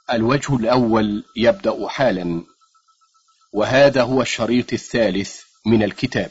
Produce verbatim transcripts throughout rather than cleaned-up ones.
الوجه الأول يبدأ حالا، وهذا هو الشريط الثالث من الكتاب.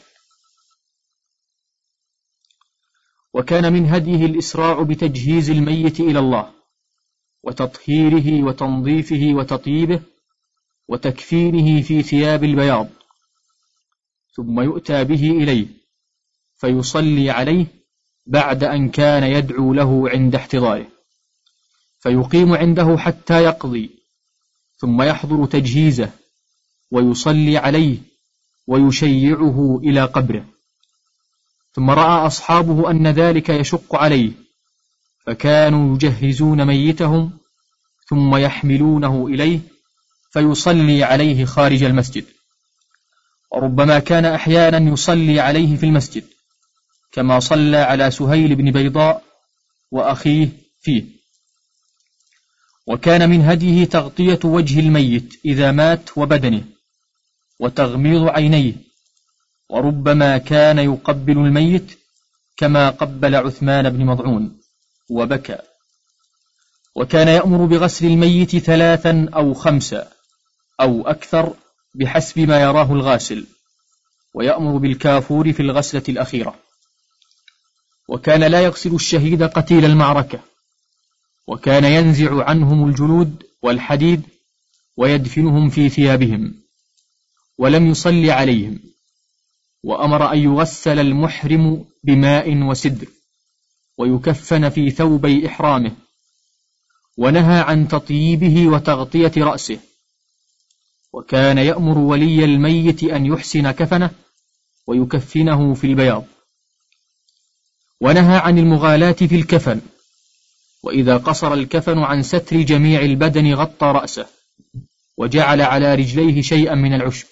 وكان من هديه الإسراع بتجهيز الميت إلى الله، وتطهيره وتنظيفه وتطيبه وتكفينه في ثياب البياض، ثم يؤتى به إليه فيصلي عليه بعد أن كان يدعو له عند احتضاره، فيقيم عنده حتى يقضي، ثم يحضر تجهيزه ويصلي عليه ويشيعه إلى قبره. ثم رأى أصحابه أن ذلك يشق عليه، فكانوا يجهزون ميتهم ثم يحملونه إليه فيصلي عليه خارج المسجد، وربما كان أحيانا يصلي عليه في المسجد، كما صلى على سهيل بن بيضاء وأخيه فيه. وكان من هديه تغطية وجه الميت إذا مات وبدنه، وتغميض عينيه، وربما كان يقبل الميت كما قبل عثمان بن مضعون وبكى. وكان يأمر بغسل الميت ثلاثا أو خمسا أو أكثر بحسب ما يراه الغاسل، ويأمر بالكافور في الغسلة الأخيرة. وكان لا يغسل الشهيد قتيل المعركة، وكان ينزع عنهم الجلود والحديد ويدفنهم في ثيابهم، ولم يصلي عليهم. وأمر أن يغسل المحرم بماء وسدر، ويكفن في ثوبي إحرامه، ونهى عن تطييبه وتغطية رأسه. وكان يأمر ولي الميت أن يحسن كفنه ويكفنه في البياض، ونهى عن المغالاة في الكفن، وإذا قصر الكفن عن ستر جميع البدن غطى رأسه، وجعل على رجليه شيئا من العشب.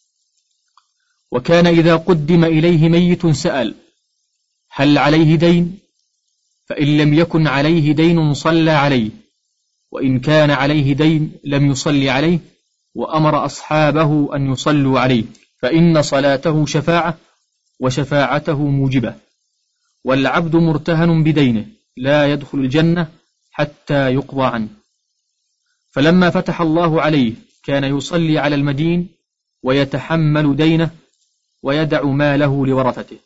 وكان إذا قدم إليه ميت سأل: هل عليه دين؟ فإن لم يكن عليه دين صلى عليه، وإن كان عليه دين لم يصلي عليه، وأمر أصحابه أن يصلوا عليه، فإن صلاته شفاعة، وشفاعته موجبة. والعبد مرتهن بدينه لا يدخل الجنة حتى يقضى عنه. فلما فتح الله عليه كان يصلي على المدين ويتحمل دينه ويدع ماله لورثته.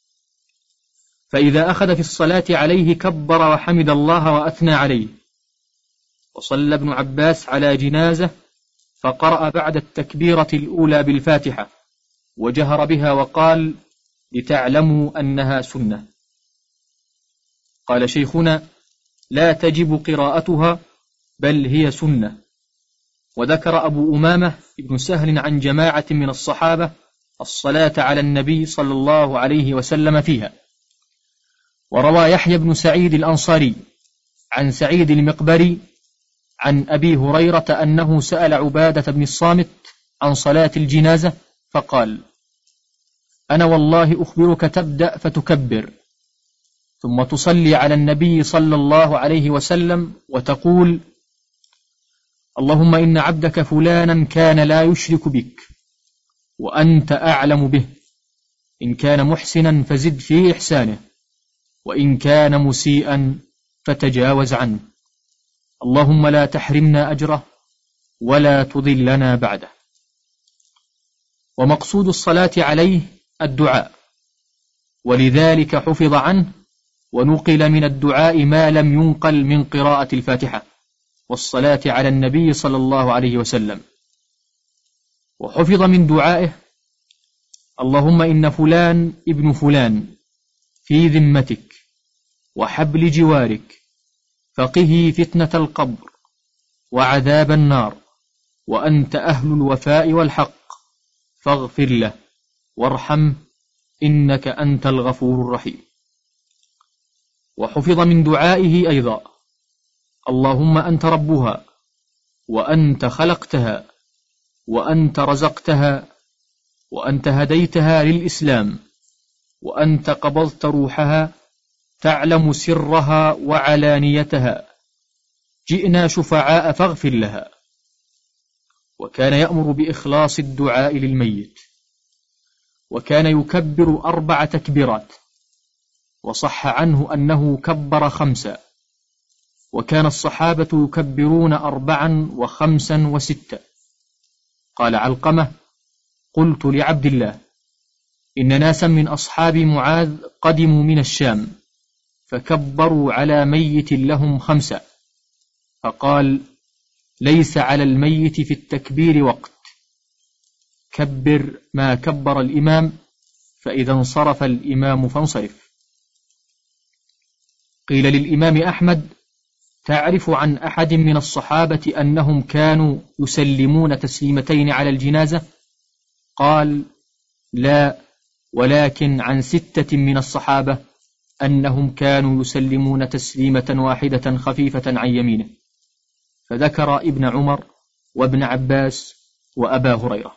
فإذا أخذ في الصلاة عليه كبر وحمد الله وأثنى عليه. وصلى ابن عباس على جنازة فقرأ بعد التكبيرة الأولى بالفاتحة، وجهر بها وقال: لتعلموا أنها سنة. قال شيخنا: لا تجب قراءتها، بل هي سنة. وذكر أبو أمامة ابن سهل عن جماعة من الصحابة الصلاة على النبي صلى الله عليه وسلم فيها. وروى يحيى بن سعيد الأنصاري عن سعيد المقبري عن أبي هريرة أنه سأل عبادة بن الصامت عن صلاة الجنازة فقال: أنا والله أخبرك تبدأ فتكبر، ثم تصلي على النبي صلى الله عليه وسلم وتقول: اللهم إن عبدك فلانا كان لا يشرك بك وأنت أعلم به، إن كان محسنا فزد في إحسانه، وإن كان مسيئا فتجاوز عنه، اللهم لا تحرمنا أجره ولا تضلنا بعده. ومقصود الصلاة عليه الدعاء، ولذلك حفظ عنه ونقل من الدعاء ما لم ينقل من قراءة الفاتحة والصلاة على النبي صلى الله عليه وسلم. وحفظ من دعائه: اللهم إن فلان ابن فلان في ذمتك وحبل جوارك، فقه فتنة القبر وعذاب النار، وأنت أهل الوفاء والحق، فاغفر له وارحمه إنك أنت الغفور الرحيم. وحفظ من دعائه أيضا: اللهم أنت ربها، وأنت خلقتها، وأنت رزقتها، وأنت هديتها للإسلام، وأنت قبضت روحها، تعلم سرها وعلانيتها، جئنا شفعاء فاغفر لها. وكان يأمر بإخلاص الدعاء للميت. وكان يكبر أربع تكبيرات، وصح عنه أنه كبر خمسة، وكان الصحابة يكبرون أربعا وخمسا وستا. قال علقمة: قلت لعبد الله: إن ناسا من أصحاب معاذ قدموا من الشام فكبروا على ميت لهم خمسة، فقال: ليس على الميت في التكبير وقت، كبر ما كبر الإمام، فإذا انصرف الإمام فانصرف. قيل للإمام أحمد: تعرف عن أحد من الصحابة أنهم كانوا يسلمون تسليمتين على الجنازة؟ قال: لا، ولكن عن ستة من الصحابة أنهم كانوا يسلمون تسليمة واحدة خفيفة عن يمينه، فذكر ابن عمر وابن عباس وأبا هريرة.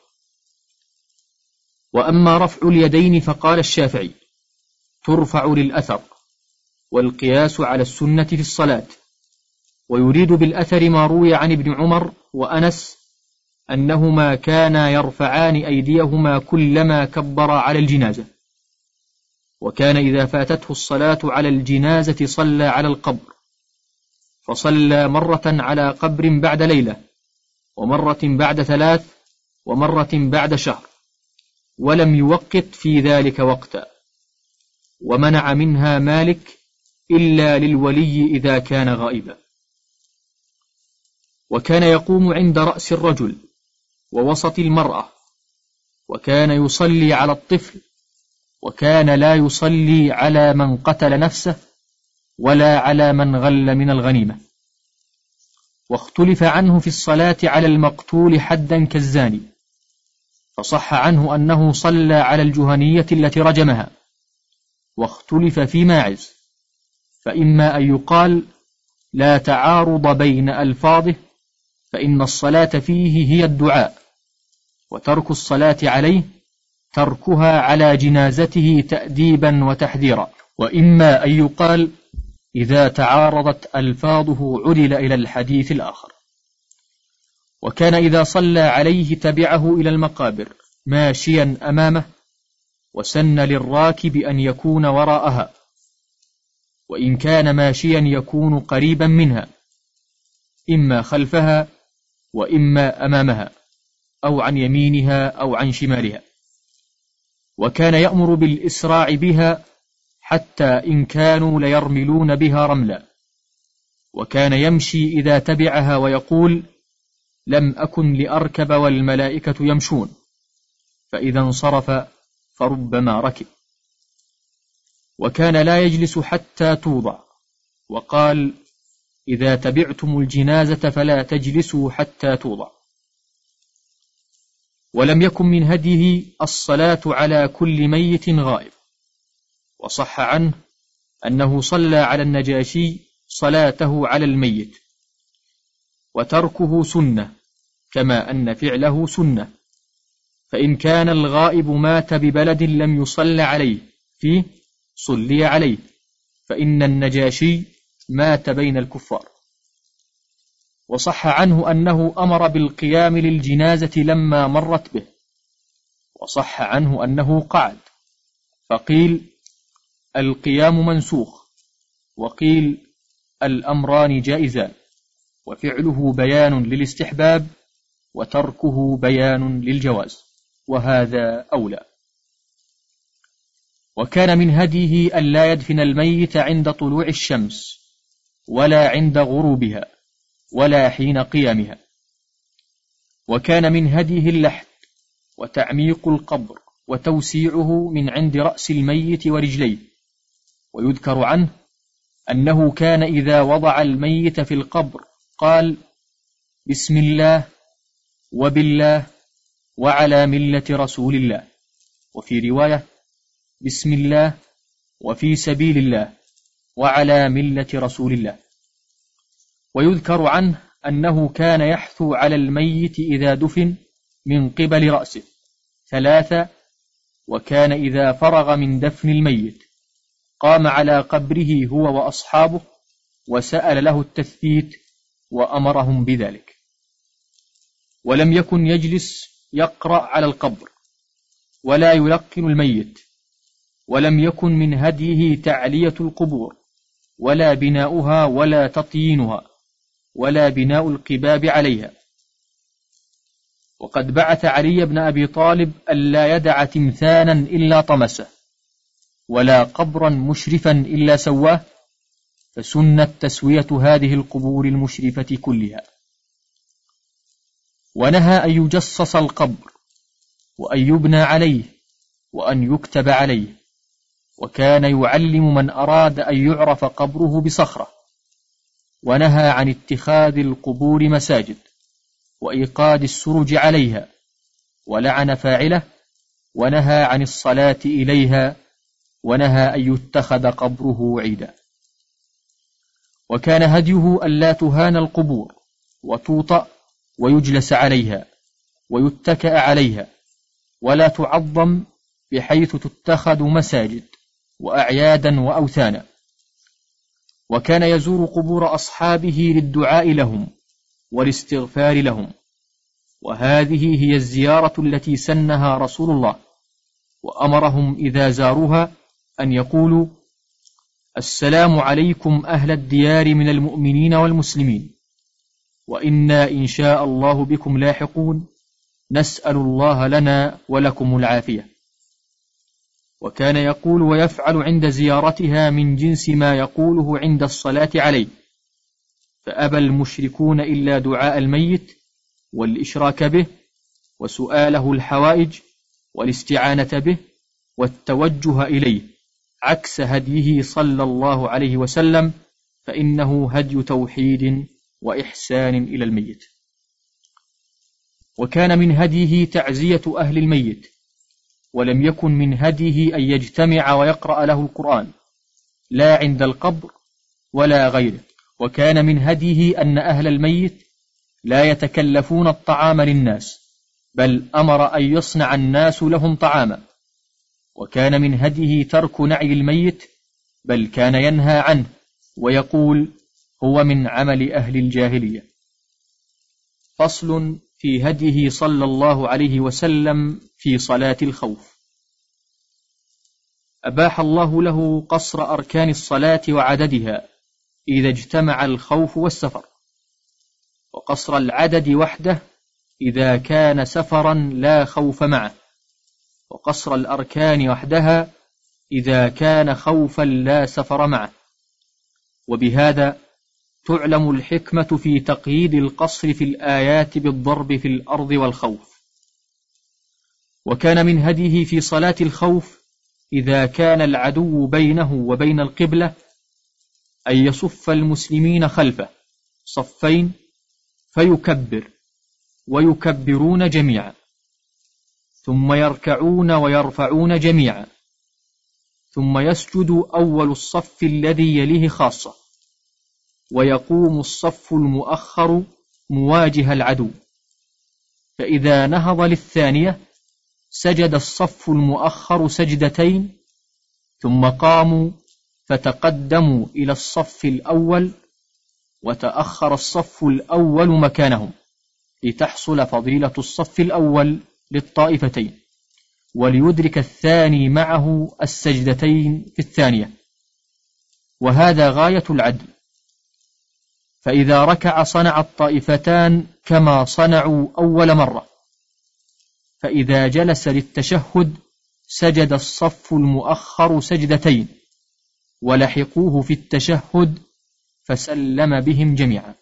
وأما رفع اليدين فقال الشافعي: ترفع للأثر، والقياس على السنة في الصلاة. ويريد بالأثر ما روي عن ابن عمر وأنس أنهما كانا يرفعان أيديهما كلما كبر على الجنازة، وكان إذا فاتته الصلاة على الجنازة صلى على القبر، فصلى مرة على قبر بعد ليلة، ومرة بعد ثلاث، ومرة بعد شهر، ولم يوقت في ذلك وقتا. ومنع منها مالك إلا للولي إذا كان غائبا. وكان يقوم عند رأس الرجل ووسط المرأة، وكان يصلي على الطفل، وكان لا يصلي على من قتل نفسه ولا على من غل من الغنيمة. واختلف عنه في الصلاة على المقتول حدا كالزاني، فصح عنه أنه صلى على الجهنية التي رجمها. واختلف في ماعز، فإما أن يقال لا تعارض بين ألفاظه، فإن الصلاة فيه هي الدعاء، وترك الصلاة عليه تركها على جنازته تأديبا وتحذيرا. وإما أن يقال إذا تعارضت ألفاظه عدل إلى الحديث الآخر. وكان إذا صلى عليه تبعه إلى المقابر ماشيا أمامه، وسن للراكب أن يكون وراءها، وإن كان ماشيا يكون قريبا منها، إما خلفها وإما أمامها، أو عن يمينها أو عن شمالها. وكان يأمر بالإسراع بها حتى إن كانوا ليرملون بها رملا. وكان يمشي إذا تبعها ويقول: لم أكن لأركب والملائكة يمشون، فإذا انصرف فربما ركب. وكان لا يجلس حتى توضع، وقال: إذا تبعتم الجنازة فلا تجلسوا حتى توضع. ولم يكن من هديه الصلاة على كل ميت غائب. وصح عنه أنه صلى على النجاشي صلاته على الميت، وتركه سنة كما أن فعله سنة. فإن كان الغائب مات ببلد لم يصل عليه فيه صلي عليه، فإن النجاشي مات بين الكفار. وصح عنه أنه أمر بالقيام للجنازة لما مرت به. وصح عنه أنه قعد، فقيل القيام منسوخ، وقيل الأمران جائزان، وفعله بيان للاستحباب وتركه بيان للجواز، وهذا أولى. وكان من هديه ألا يدفن الميت عند طلوع الشمس، ولا عند غروبها، ولا حين قيامها. وكان من هديه اللحد وتعميق القبر وتوسيعه من عند رأس الميت ورجليه. ويذكر عنه أنه كان إذا وضع الميت في القبر قال: بسم الله وبالله وعلى ملة رسول الله، وفي رواية: بسم الله وفي سبيل الله وعلى ملة رسول الله. ويذكر عنه أنه كان يحثو على الميت إذا دفن من قبل رأسه ثلاثة، وكان إذا فرغ من دفن الميت قام على قبره هو وأصحابه وسأل له التثبيت وأمرهم بذلك. ولم يكن يجلس يقرأ على القبر ولا يلقن الميت. ولم يكن من هديه تعلية القبور ولا بناؤها ولا تطيينها ولا بناء القباب عليها. وقد بعث علي بن أبي طالب ألا يدع تمثالا إلا طمسه ولا قبرا مشرفا إلا سواه، فسنت تسوية هذه القبور المشرفة كلها. ونهى أن يجصص القبر وأن يبنى عليه وأن يكتب عليه، وكان يعلم من أراد أن يعرف قبره بصخرة. ونهى عن اتخاذ القبور مساجد وإيقاد السرج عليها، ولعن فاعله، ونهى عن الصلاة إليها، ونهى أن يتخذ قبره عيدا. وكان هديه ألا تهان القبور وتوطأ ويجلس عليها ويتكأ عليها، ولا تعظم بحيث تتخذ مساجد وأعيادا وأوثانا. وكان يزور قبور أصحابه للدعاء لهم والاستغفار لهم، وهذه هي الزيارة التي سنها رسول الله، وأمرهم إذا زاروها أن يقولوا: السلام عليكم أهل الديار من المؤمنين والمسلمين، وإنا إن شاء الله بكم لاحقون، نسأل الله لنا ولكم العافية. وكان يقول ويفعل عند زيارتها من جنس ما يقوله عند الصلاة عليه، فأبى المشركون إلا دعاء الميت والإشراك به وسؤاله الحوائج والاستعانة به والتوجه إليه، عكس هديه صلى الله عليه وسلم، فإنه هدي توحيد وإحسان إلى الميت. وكان من هديه تعزية أهل الميت، ولم يكن من هديه أن يجتمع ويقرأ له القرآن، لا عند القبر ولا غيره. وكان من هديه أن أهل الميت لا يتكلفون الطعام للناس، بل أمر أن يصنع الناس لهم طعاما. وكان من هديه ترك نعي الميت، بل كان ينهى عنه ويقول: هو من عمل أهل الجاهلية. فصل في هديه صلى الله عليه وسلم في صلاة الخوف. أباح الله له قصر أركان الصلاة وعددها إذا اجتمع الخوف والسفر، وقصر العدد وحده إذا كان سفرا لا خوف معه، وقصر الأركان وحدها إذا كان خوفا لا سفر معه. وبهذا تعلم الحكمة في تقييد القصر في الآيات بالضرب في الأرض والخوف. وكان من هديه في صلاة الخوف إذا كان العدو بينه وبين القبلة أن يصف المسلمين خلفه صفين، فيكبر ويكبرون جميعا، ثم يركعون ويرفعون جميعا، ثم يسجد أول الصف الذي يليه خاصة، ويقوم الصف المؤخر مواجه العدو، فإذا نهض للثانية سجد الصف المؤخر سجدتين، ثم قاموا فتقدموا إلى الصف الأول، وتأخر الصف الأول مكانهم، لتحصل فضيلة الصف الأول للطائفتين، وليدرك الثاني معه السجدتين في الثانية. وهذا غاية العدل. فإذا ركع صنع الطائفتان كما صنعوا أول مرة، فإذا جلس للتشهد سجد الصف المؤخر سجدتين، ولحقوه في التشهد فسلم بهم جميعا.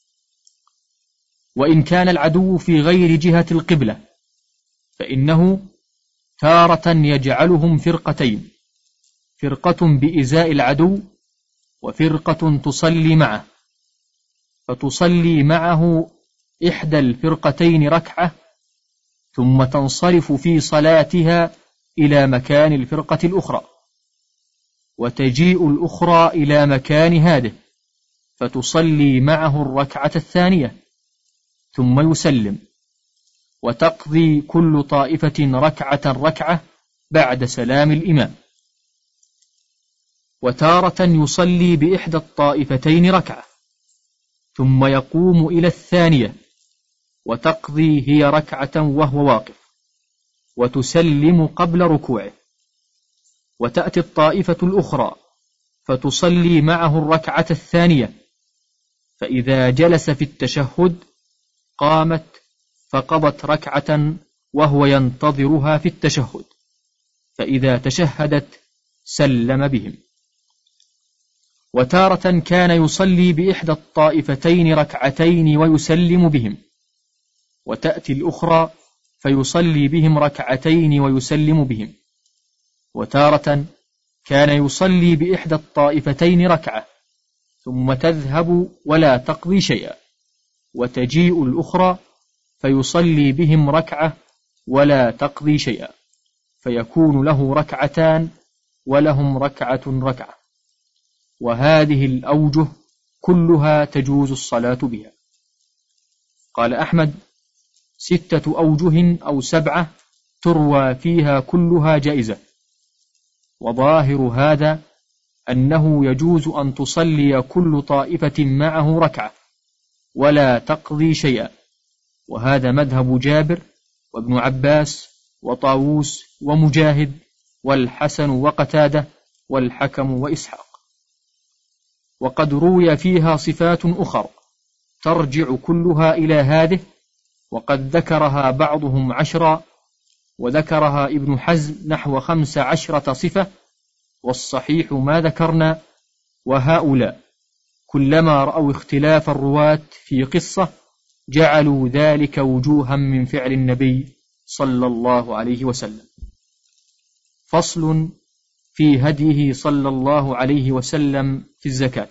وإن كان العدو في غير جهة القبلة فإنه تارة يجعلهم فرقتين، فرقة بإزاء العدو وفرقة تصلي معه، فتصلي معه إحدى الفرقتين ركعة، ثم تنصرف في صلاتها إلى مكان الفرقة الأخرى، وتجيء الأخرى إلى مكان هذه فتصلي معه الركعة الثانية، ثم يسلم، وتقضي كل طائفة ركعة ركعة بعد سلام الإمام. وتارة يصلي بإحدى الطائفتين ركعة، ثم يقوم إلى الثانية وتقضي هي ركعة وهو واقف، وتسلم قبل ركوعه، وتأتي الطائفة الأخرى فتصلي معه الركعة الثانية، فإذا جلس في التشهد قامت فقضت ركعة وهو ينتظرها في التشهد، فإذا تشهدت سلم بهم. وتارة كان يصلي بإحدى الطائفتين ركعتين ويسلم بهم، وتأتي الأخرى فيصلي بهم ركعتين ويسلم بهم. وتارة كان يصلي بإحدى الطائفتين ركعة ثم تذهب ولا تقضي شيئا، وتجيء الأخرى فيصلي بهم ركعة ولا تقضي شيئا، فيكون له ركعتان ولهم ركعة ركعة. وهذه الأوجه كلها تجوز الصلاة بها. قال أحمد: ستة أوجه أو سبعة تروى فيها كلها جائزة. وظاهر هذا أنه يجوز أن تصلي كل طائفة معه ركعة ولا تقضي شيئا، وهذا مذهب جابر وابن عباس وطاووس ومجاهد والحسن وقتادة والحكم وإسحاق. وقد روي فيها صفات أخر ترجع كلها إلى هذه، وقد ذكرها بعضهم عشرا، وذكرها ابن حزم نحو خمس عشرة صفة، والصحيح ما ذكرنا. وهؤلاء كلما رأوا اختلاف الرواة في قصة جعلوا ذلك وجوها من فعل النبي صلى الله عليه وسلم. فصل في هديه صلى الله عليه وسلم في الزكاة.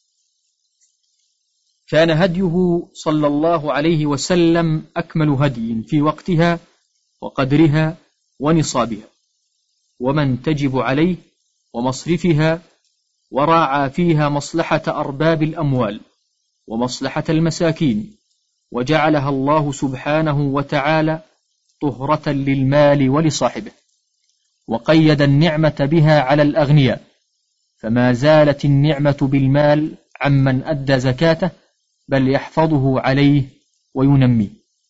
كان هديه صلى الله عليه وسلم أكمل هدي في وقتها وقدرها ونصابها، ومن تجب عليه ومصرفها، وراعى فيها مصلحة أرباب الأموال ومصلحة المساكين، وجعلها الله سبحانه وتعالى طهرة للمال ولصاحبه، وقيد النعمة بها على الأغنياء، فما زالت النعمة بالمال عمن أدى زكاته، بل يحفظه عليه وينميه.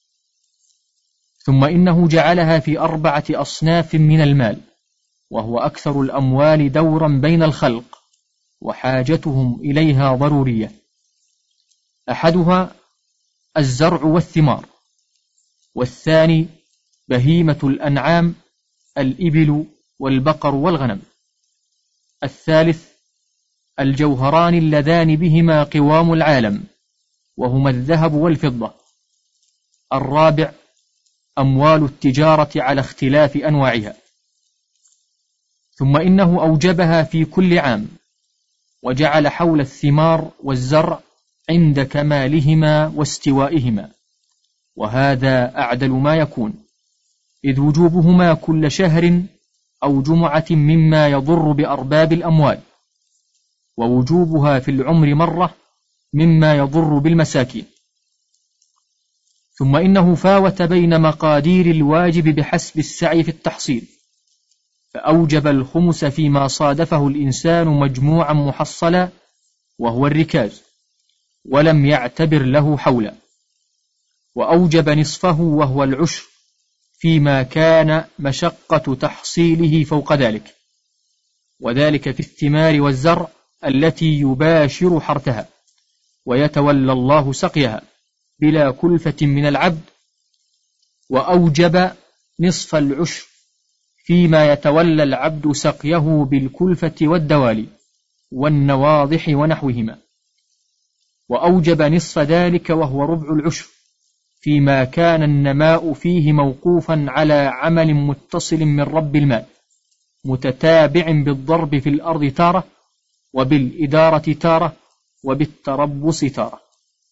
ثم إنه جعلها في أربعة أصناف من المال، وهو أكثر الأموال دورا بين الخلق وحاجتهم إليها ضرورية. أحدها الزرع والثمار، والثاني بهيمة الأنعام الإبل والبقر والغنم، الثالث الجوهران اللذان بهما قوام العالم وهما الذهب والفضة، الرابع أموال التجارة على اختلاف أنواعها. ثم إنه أوجبها في كل عام، وجعل حول الثمار والزرع عند كمالهما واستوائهما، وهذا أعدل ما يكون، إذ وجوبهما كل شهر أو جمعة مما يضر بأرباب الأموال، ووجوبها في العمر مرة مما يضر بالمساكين. ثم إنه فاوت بين مقادير الواجب بحسب السعي في التحصيل، فأوجب الخمس فيما صادفه الإنسان مجموعا محصلا وهو الركاز، ولم يعتبر له حولا، وأوجب نصفه وهو العشر فيما كان مشقة تحصيله فوق ذلك، وذلك في الثمار والزرع التي يباشر حرثها ويتولى الله سقيها بلا كلفة من العبد. وأوجب نصف العشر فيما يتولى العبد سقيه بالكلفة والدوالي والنواضح ونحوهما. وأوجب نصف ذلك وهو ربع العشر فيما كان النماء فيه موقوفا على عمل متصل من رب المال متتابع بالضرب في الأرض تارة، وبالإدارة تارة، وبالتربص تارة.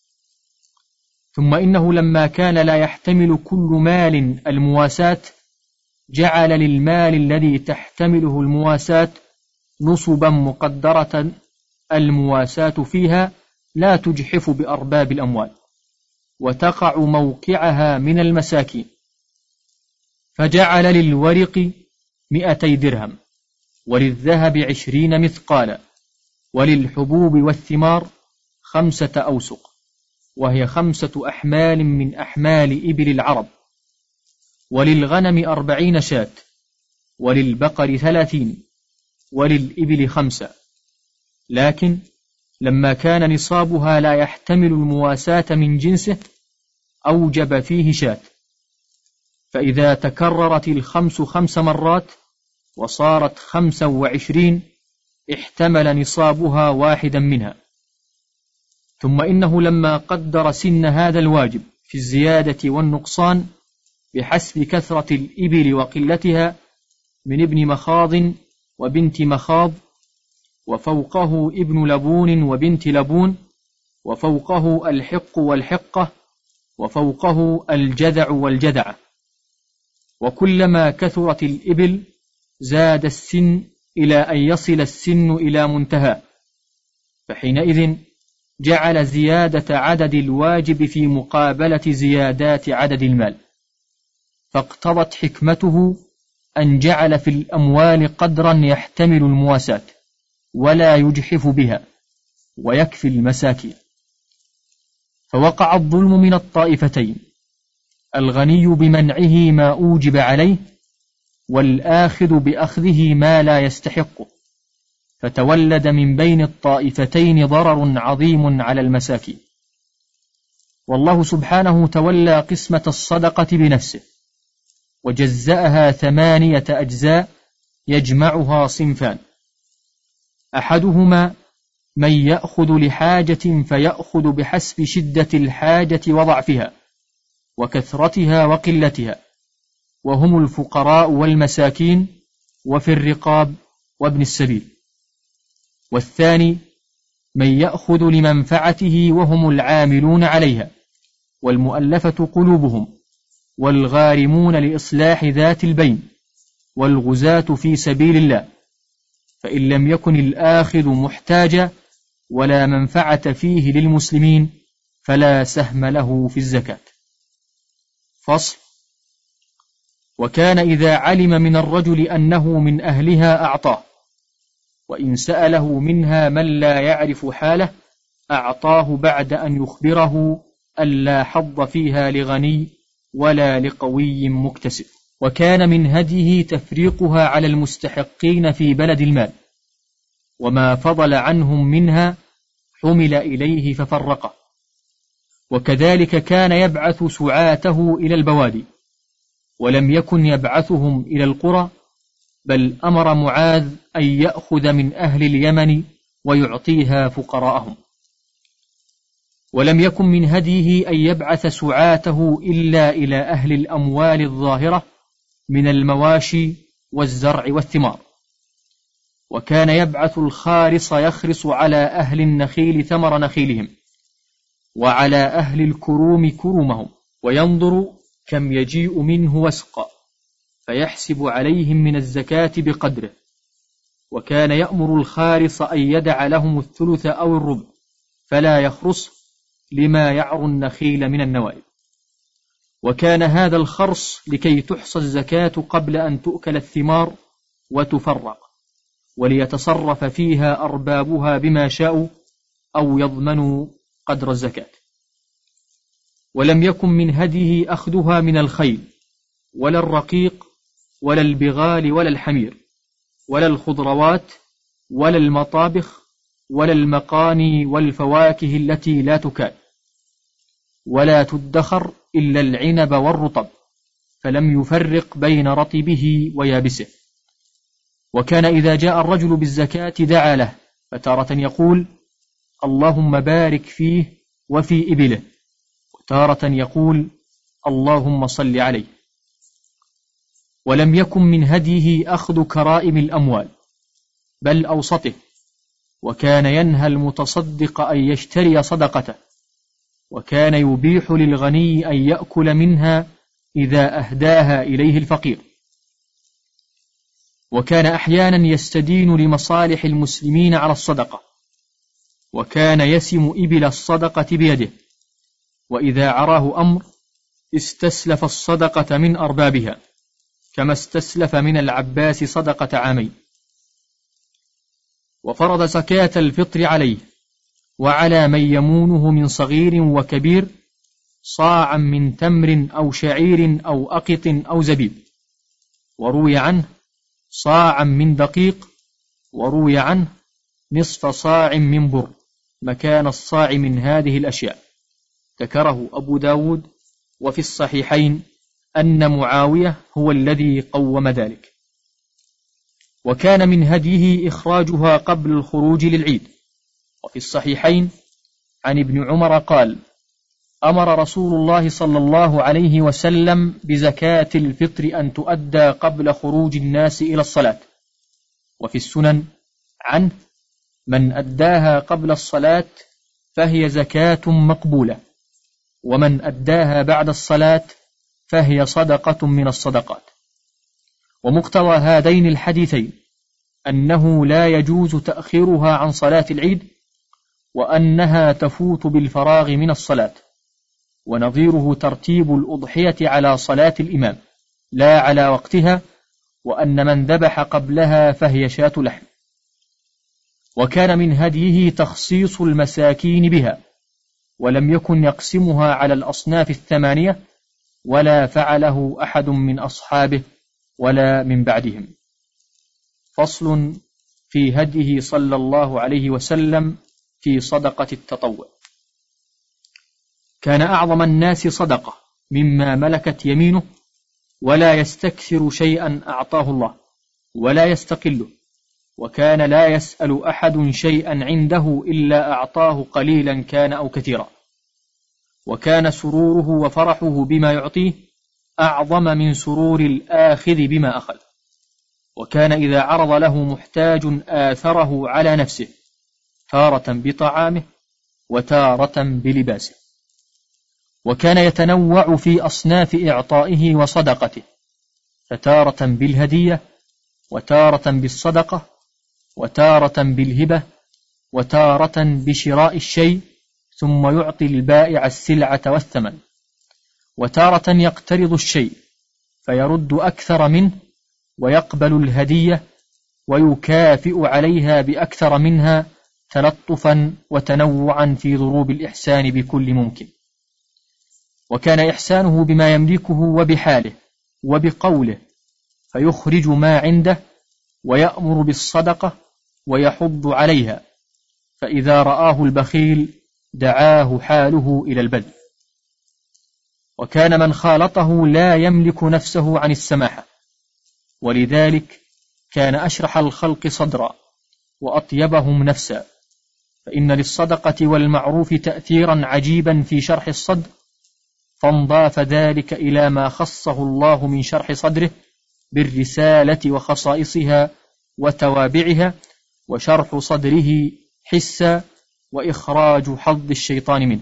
ثم إنه لما كان لا يحتمل كل مال المواساة، جعل للمال الذي تحتمله المواساة نصبا مقدرة المواساة فيها لا تجحف بأرباب الأموال، وتقع موقعها من المساكين، فجعل للورق مئتي درهم، وللذهب عشرين مثقالا، وللحبوب والثمار خمسة أوسق، وهي خمسة أحمال من أحمال إبل العرب، وللغنم أربعين شاة، وللبقر ثلاثين، وللإبل خمسة، لكن لما كان نصابها لا يحتمل المواساة من جنسه أوجب فيه شاة. فإذا تكررت الخمس خمس مرات وصارت خمسا وعشرين احتمل نصابها واحدا منها. ثم إنه لما قدر سن هذا الواجب في الزيادة والنقصان بحسب كثرة الإبل وقلتها من ابن مخاض وبنت مخاض، وفوقه ابن لبون وبنت لبون، وفوقه الحق والحقة، وفوقه الجذع والجذعة. وكلما كثرت الإبل زاد السن إلى أن يصل السن إلى منتهى، فحينئذ جعل زيادة عدد الواجب في مقابلة زيادات عدد المال، فاقتضت حكمته أن جعل في الأموال قدرا يحتمل المواساة ولا يجحف بها ويكفي المساكين. فوقع الظلم من الطائفتين، الغني بمنعه ما أوجب عليه، والآخذ بأخذه ما لا يستحقه، فتولد من بين الطائفتين ضرر عظيم على المساكين. والله سبحانه تولى قسمة الصدقة بنفسه، وجزأها ثمانية أجزاء يجمعها صنفان: أحدهما من يأخذ لحاجة فيأخذ بحسب شدة الحاجة وضعفها وكثرتها وقلتها، وهم الفقراء والمساكين وفي الرقاب وابن السبيل. والثاني من يأخذ لمنفعته وهم العاملون عليها والمؤلفة قلوبهم والغارمون لإصلاح ذات البين والغزاة في سبيل الله، فإن لم يكن الآخذ محتاجا ولا منفعة فيه للمسلمين فلا سهم له في الزكاة. فصل. وكان إذا علم من الرجل أنه من أهلها أعطاه، وإن سأله منها من لا يعرف حاله أعطاه بعد أن يخبره ألا حظ فيها لغني ولا لقوي مكتسب. وكان من هديه تفريقها على المستحقين في بلد المال، وما فضل عنهم منها حمل إليه ففرقه. وكذلك كان يبعث سعاته إلى البوادي، ولم يكن يبعثهم إلى القرى، بل أمر معاذ أن يأخذ من أهل اليمن ويعطيها فقراءهم. ولم يكن من هديه أن يبعث سعاته إلا إلى أهل الأموال الظاهرة من المواشي والزرع والثمار. وكان يبعث الخارص يخرص على أهل النخيل ثمر نخيلهم، وعلى أهل الكروم كرومهم، وينظر كم يجيء منه وسقا، فيحسب عليهم من الزكاة بقدره. وكان يأمر الخارص أن يدع لهم الثلث أو الربع، فلا يخرص لما يعر النخيل من النوائب. وكان هذا الخرص لكي تحصى الزكاة قبل أن تؤكل الثمار وتفرق، وليتصرف فيها أربابها بما شاءوا أو يضمنوا قدر الزكاة. ولم يكن من هديه أخذها من الخيل ولا الرقيق ولا البغال ولا الحمير ولا الخضروات ولا المطابخ ولا المقاني والفواكه التي لا تكال، ولا تدخر إلا العنب والرطب، فلم يفرق بين رطبه ويابسه. وكان إذا جاء الرجل بالزكاة دعا له، فتارة يقول اللهم بارك فيه وفي إبله، وتارة يقول اللهم صل عليه. ولم يكن من هديه أخذ كرائم الأموال، بل أوسطه، وكان ينهى المتصدق أن يشتري صدقته، وكان يبيح للغني أن يأكل منها إذا أهداها إليه الفقير. وكان أحيانا يستدين لمصالح المسلمين على الصدقة، وكان يسم إبل الصدقة بيده، وإذا عراه أمر استسلف الصدقة من أربابها، كما استسلف من العباس صدقة عامين. وفرض زكاة الفطر عليه وعلى من يمونه من صغير وكبير صاعا من تمر أو شعير أو أقط أو زبيب، وروي عنه صاعا من دقيق، وروي عنه نصف صاع من بر مكان الصاع من هذه الأشياء. ذكره أبو داود. وفي الصحيحين أن معاوية هو الذي قوم ذلك. وكان من هديه إخراجها قبل الخروج للعيد. وفي الصحيحين عن ابن عمر قال: أمر رسول الله صلى الله عليه وسلم بزكاة الفطر أن تؤدى قبل خروج الناس إلى الصلاة. وفي السنن عنه: من أداها قبل الصلاة فهي زكاة مقبولة، ومن أداها بعد الصلاة فهي صدقة من الصدقات. ومقتضى هذين الحديثين أنه لا يجوز تأخيرها عن صلاة العيد، وأنها تفوت بالفراغ من الصلاة. ونظيره ترتيب الأضحية على صلاة الإمام لا على وقتها، وأن من ذبح قبلها فهي شاة لحم. وكان من هديه تخصيص المساكين بها، ولم يكن يقسمها على الأصناف الثمانية، ولا فعله أحد من أصحابه ولا من بعدهم. فصل في هديه صلى الله عليه وسلم في صدقة التطوع. كان أعظم الناس صدقة مما ملكت يمينه، ولا يستكثر شيئا أعطاه الله ولا يستقله، وكان لا يسأل أحد شيئا عنده إلا أعطاه قليلا كان أو كثيرا. وكان سروره وفرحه بما يعطيه أعظم من سرور الآخذ بما أخذ. وكان إذا عرض له محتاج آثره على نفسه، تارة بطعامه وتارة بلباسه. وكان يتنوع في أصناف إعطائه وصدقته، فتارة بالهدية، وتارة بالصدقة، وتارة بالهبة، وتارة بشراء الشيء ثم يعطي البائع السلعة والثمن، وتارة يقترض الشيء فيرد أكثر منه ويقبل الهدية ويكافئ عليها بأكثر منها، تلطفا وتنوعا في ضروب الإحسان بكل ممكن. وكان إحسانه بما يملكه وبحاله وبقوله، فيخرج ما عنده ويأمر بالصدقة ويحض عليها، فإذا رآه البخيل دعاه حاله إلى البذل. وكان من خالطه لا يملك نفسه عن السماحة، ولذلك كان أشرح الخلق صدرا وأطيبهم نفسا، فإن للصدقة والمعروف تأثيرا عجيبا في شرح الصدر، فانضاف ذلك إلى ما خصه الله من شرح صدره بالرسالة وخصائصها وتوابعها، وشرح صدره حسا وإخراج حظ الشيطان منه.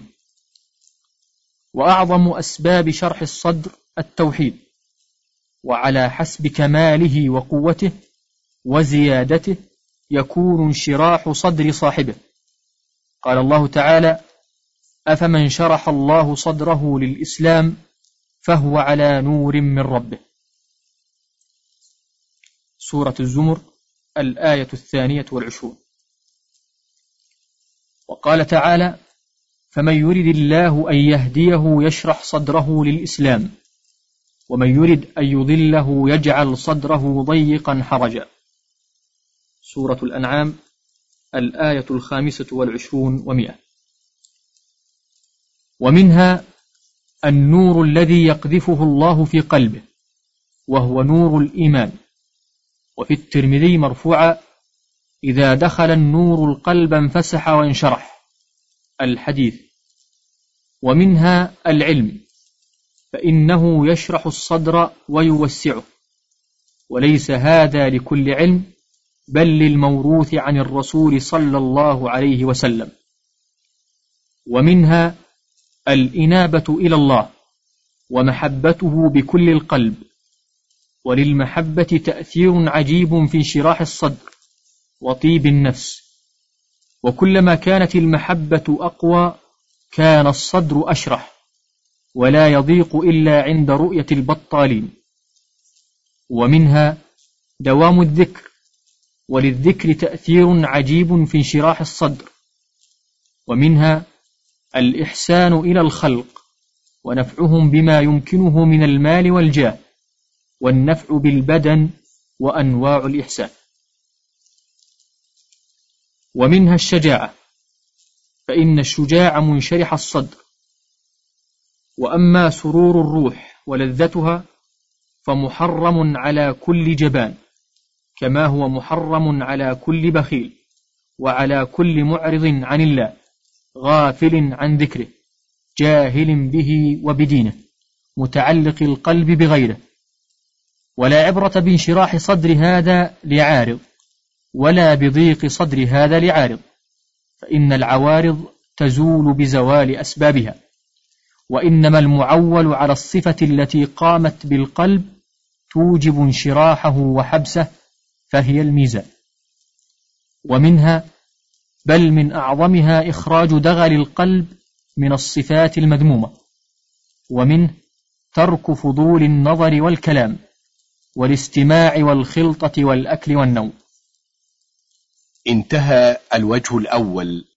وأعظم أسباب شرح الصدر التوحيد، وعلى حسب كماله وقوته وزيادته يكون انشراح صدر صاحبه. قال الله تعالى: أفمن شرح الله صدره للإسلام فهو على نور من ربه. سورة الزمر الآية الثانية والعشرون. وقال تعالى: فمن يرد الله أن يهديه يشرح صدره للإسلام، ومن يرد أن يضله يجعل صدره ضيقا حرجا. سورة الأنعام الآية الخامسة والعشرون ومئة. ومنها النور الذي يقذفه الله في قلبه، وهو نور الإيمان. وفي الترمذي مرفوعا: إذا دخل النور القلب انفسح وانشرح. الحديث. ومنها العلم، فإنه يشرح الصدر ويوسعه، وليس هذا لكل علم، بل للموروث عن الرسول صلى الله عليه وسلم. ومنها الإنابة إلى الله ومحبته بكل القلب، وللمحبة تأثير عجيب في انشراح الصدر وطيب النفس، وكلما كانت المحبة أقوى كان الصدر أشرح، ولا يضيق إلا عند رؤية البطالين. ومنها دوام الذكر، وللذكر تأثير عجيب في انشراح الصدر. ومنها الإحسان إلى الخلق، ونفعهم بما يمكنه من المال والجاه، والنفع بالبدن، وأنواع الإحسان. ومنها الشجاعة، فإن الشجاع منشرح الصدر. وأما سرور الروح ولذتها فمحرم على كل جبان، كما هو محرم على كل بخيل، وعلى كل معرض عن الله، غافل عن ذكره، جاهل به وبدينه، متعلق القلب بغيره. ولا عبرة بانشراح صدر هذا لعارض، ولا بضيق صدر هذا لعارض، فإن العوارض تزول بزوال أسبابها، وإنما المعول على الصفة التي قامت بالقلب توجب انشراحه وحبسه، فهي الميزان. ومنها بل من أعظمها إخراج دغل القلب من الصفات المذمومة، ومنه ترك فضول النظر والكلام والاستماع والخلطة والأكل والنوم. انتهى الوجه الأول